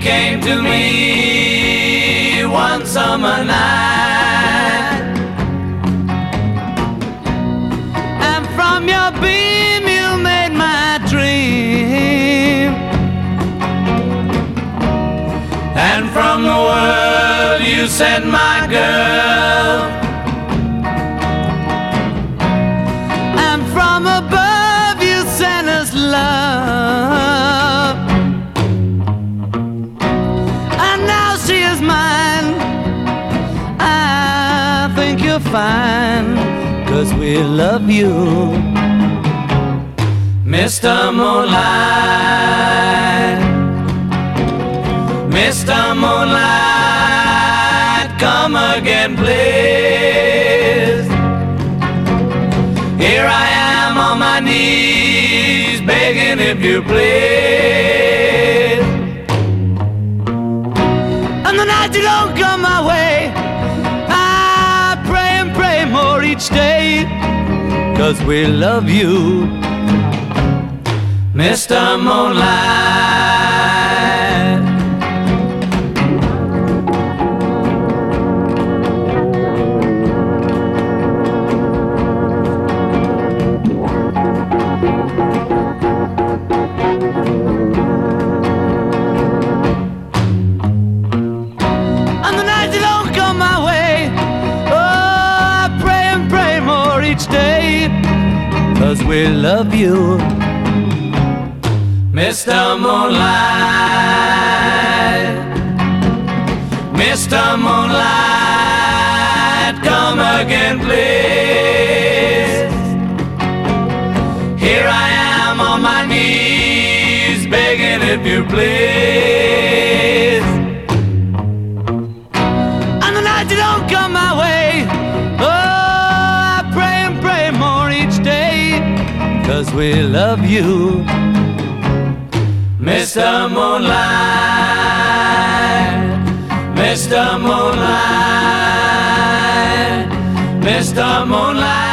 came to me one summer night, and from your beam you made my dream, and from the world you sent my girl, and from above you sent us love, and now she is mine. I think you're fine, 'cause we love you, Mr. Moonlight. Mr. Moonlight, come again, please. Here I am on my knees, begging if you please. And the night you don't come my way, I pray and pray more each day, 'cause we love you, Mr. Moonlight. Cause we love you, Mr. Moonlight. Mr. Moonlight, come again, please. Here I am on my knees, begging if you please. And the night you don't come my way, cause we love you, Mr. Moonlight. Mr. Moonlight. Mr. Moonlight.